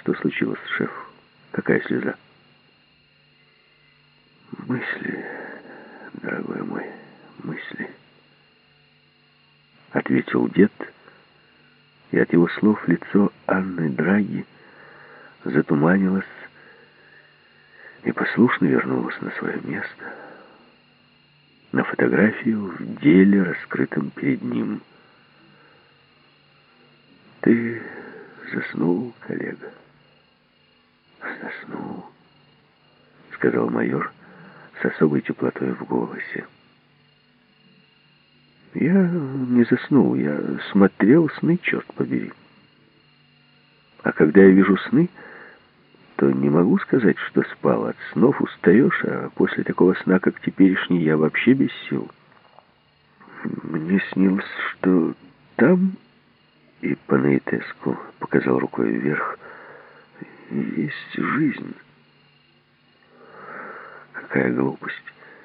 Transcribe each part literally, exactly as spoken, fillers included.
Что случилось, шеф? Какая слеза? Мысли, дорогой мой, мысли. Ответил дед, и от его слов лицо Анны Драги затуманилось и послушно вернулось на свое место, на фотографию в деле, раскрытом перед ним. Ты заснул, коллега? Заснул, сказал майор с особой теплотой в голосе. Я не заснул, я смотрел сны, черт побери. А когда я вижу сны, то не могу сказать, что спал. От снов устаешь, а после такого сна, как теперешний, я вообще без сил. Мне снилось, что там, и Панаитеску показал рукой вверх, есть жизнь. Какая глупость.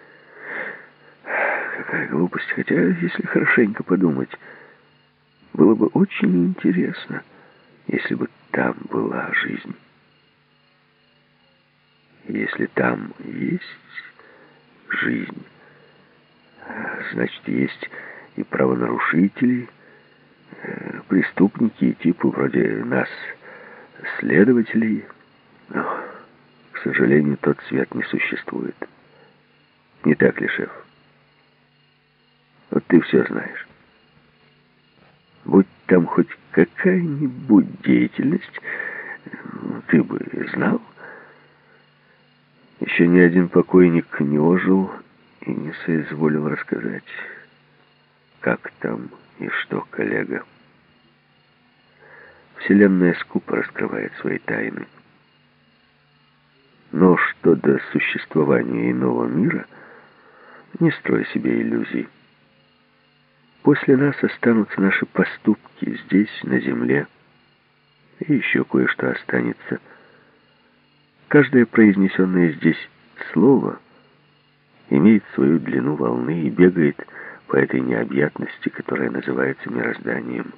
Какая глупость. Хотя, если хорошенько подумать, было бы очень интересно, если бы там была жизнь. Если там есть жизнь, значит, есть и правонарушители, преступники и типы вроде нас, следователей. Но, к сожалению, тот свет не существует. Не так ли, шеф? Вот ты все знаешь. Будь там хоть какая-нибудь деятельность, ты бы знал. Еще ни один покойник не ожил и не соизволил рассказать, как там и что, коллега. Вселенная скупо раскрывает свои тайны. Но что до существования иного мира, не строй себе иллюзий. После нас останутся наши поступки здесь, на земле, и еще кое-что останется. Каждое произнесенное здесь слово имеет свою длину волны и бегает по этой необъятности, которая называется мирозданием.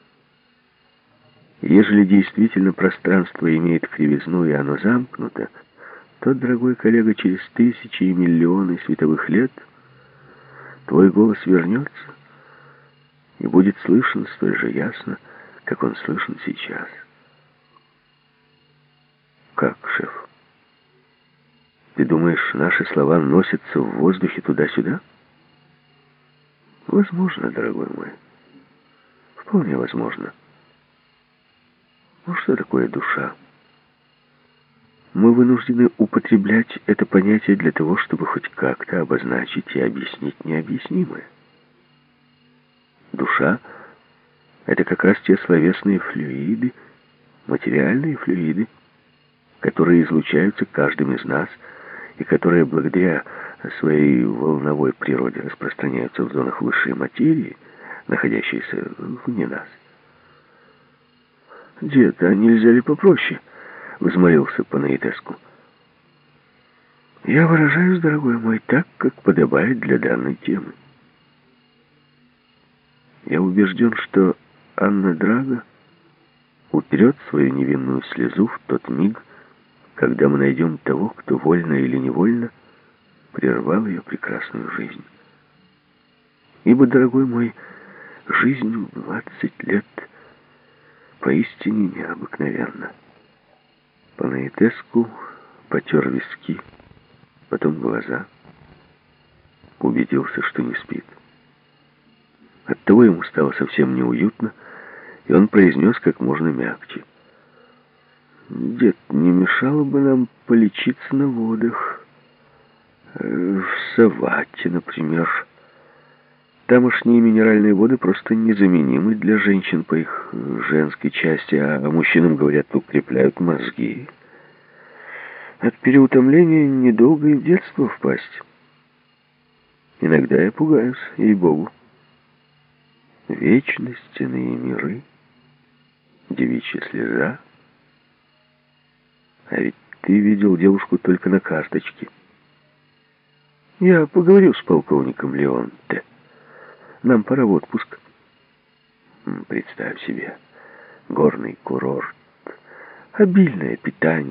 Ежели действительно пространство имеет кривизну и оно замкнуто, то, дорогой коллега, через тысячи и миллионы световых лет твой голос вернется и будет слышен столь же ясно, как он слышен сейчас. Как, шеф? Ты думаешь, наши слова носятся в воздухе туда-сюда? Возможно, дорогой мой. Вполне возможно. Ну что такое душа? Мы вынуждены употреблять это понятие для того, чтобы хоть как-то обозначить и объяснить необъяснимое. Душа — это как раз те словесные флюиды, материальные флюиды, которые излучаются каждым из нас и которые благодаря своей волновой природе распространяются в зонах высшей материи, находящейся вне нас. «Дед, а нельзя ли попроще?» — взмолился Панаитеску. «Я выражаюсь, дорогой мой, так, как подобает для данной темы. Я убежден, что Анна Драга утрет свою невинную слезу в тот миг, когда мы найдем того, кто вольно или невольно прервал ее прекрасную жизнь. Ибо, дорогой мой, жизнь в двадцать лет поистине необыкновенна». Панаитеску потер виски, потом глаза, убедился, что не спит. Оттого ему стало совсем неуютно, и он произнес как можно мягче: «Дед, не мешало бы нам полечиться на водах, в Саватте, например. Тамошние минеральные воды просто незаменимы для женщин по их женской части, а мужчинам, говорят, укрепляют мозги. От переутомления недолго и в детство впасть. Иногда я пугаюсь, ей-богу. Вечность, иные миры, девичья слеза. А ведь ты видел девушку только на карточке. Я поговорю с полковником Леонте. Нам пора в отпуск». Представь себе, горный курорт, обильное питание.